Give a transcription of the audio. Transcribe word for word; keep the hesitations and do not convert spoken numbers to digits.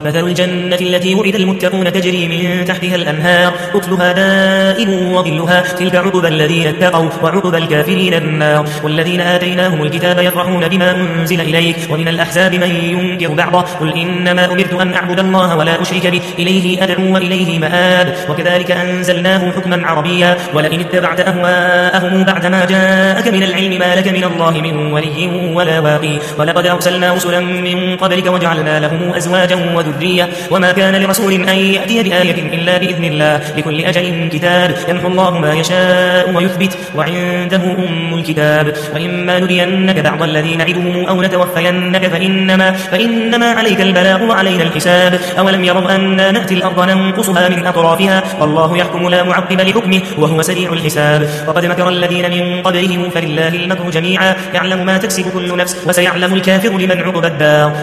مثل الجنة التي وعد المتقون تجري من تحتها الأنهار أكلها دائم وظلها تلك عقبى الذين اتقوا وعقبى الكافرين النار. والذين آتيناهم الكتاب يفرحون بما أنزل إليك ومن الأحزاب من ينكر بعضه قل إنما أمرت أن أعبد الله ولا أشرك به إليه أدعو وإليه مآب. وكذلك أنزلناه حكما عربيا ولئن اتبعت أهواءهم بعدما جاءك من العلم ما لك من الله من ولي ولا واقي. ولقد أرسلنا رسلا من قبلك وجعلنا لهم أزواجا وذرية وما كان لرسول أن يأتي بآية إلا بإذن الله لكل أجل كتاب يمحو الله ما يشاء ويثبت وعنده أم الكتاب. وإما نرينك بعض الذي نعدهم أو نتوفينك فإنما, فإنما عليك البلاغ وعلينا الحساب. أولم يروا أنا نأتي الأرض ننقصها من أطرافها والله يحكم لا معقب لحكمه وهو سريع الحساب. وقد مكر الذين من قبلهم فلله المكر جميعا يعلم ما تكسب كل نفس وسيعلم الكافر لمن عقبى الدار.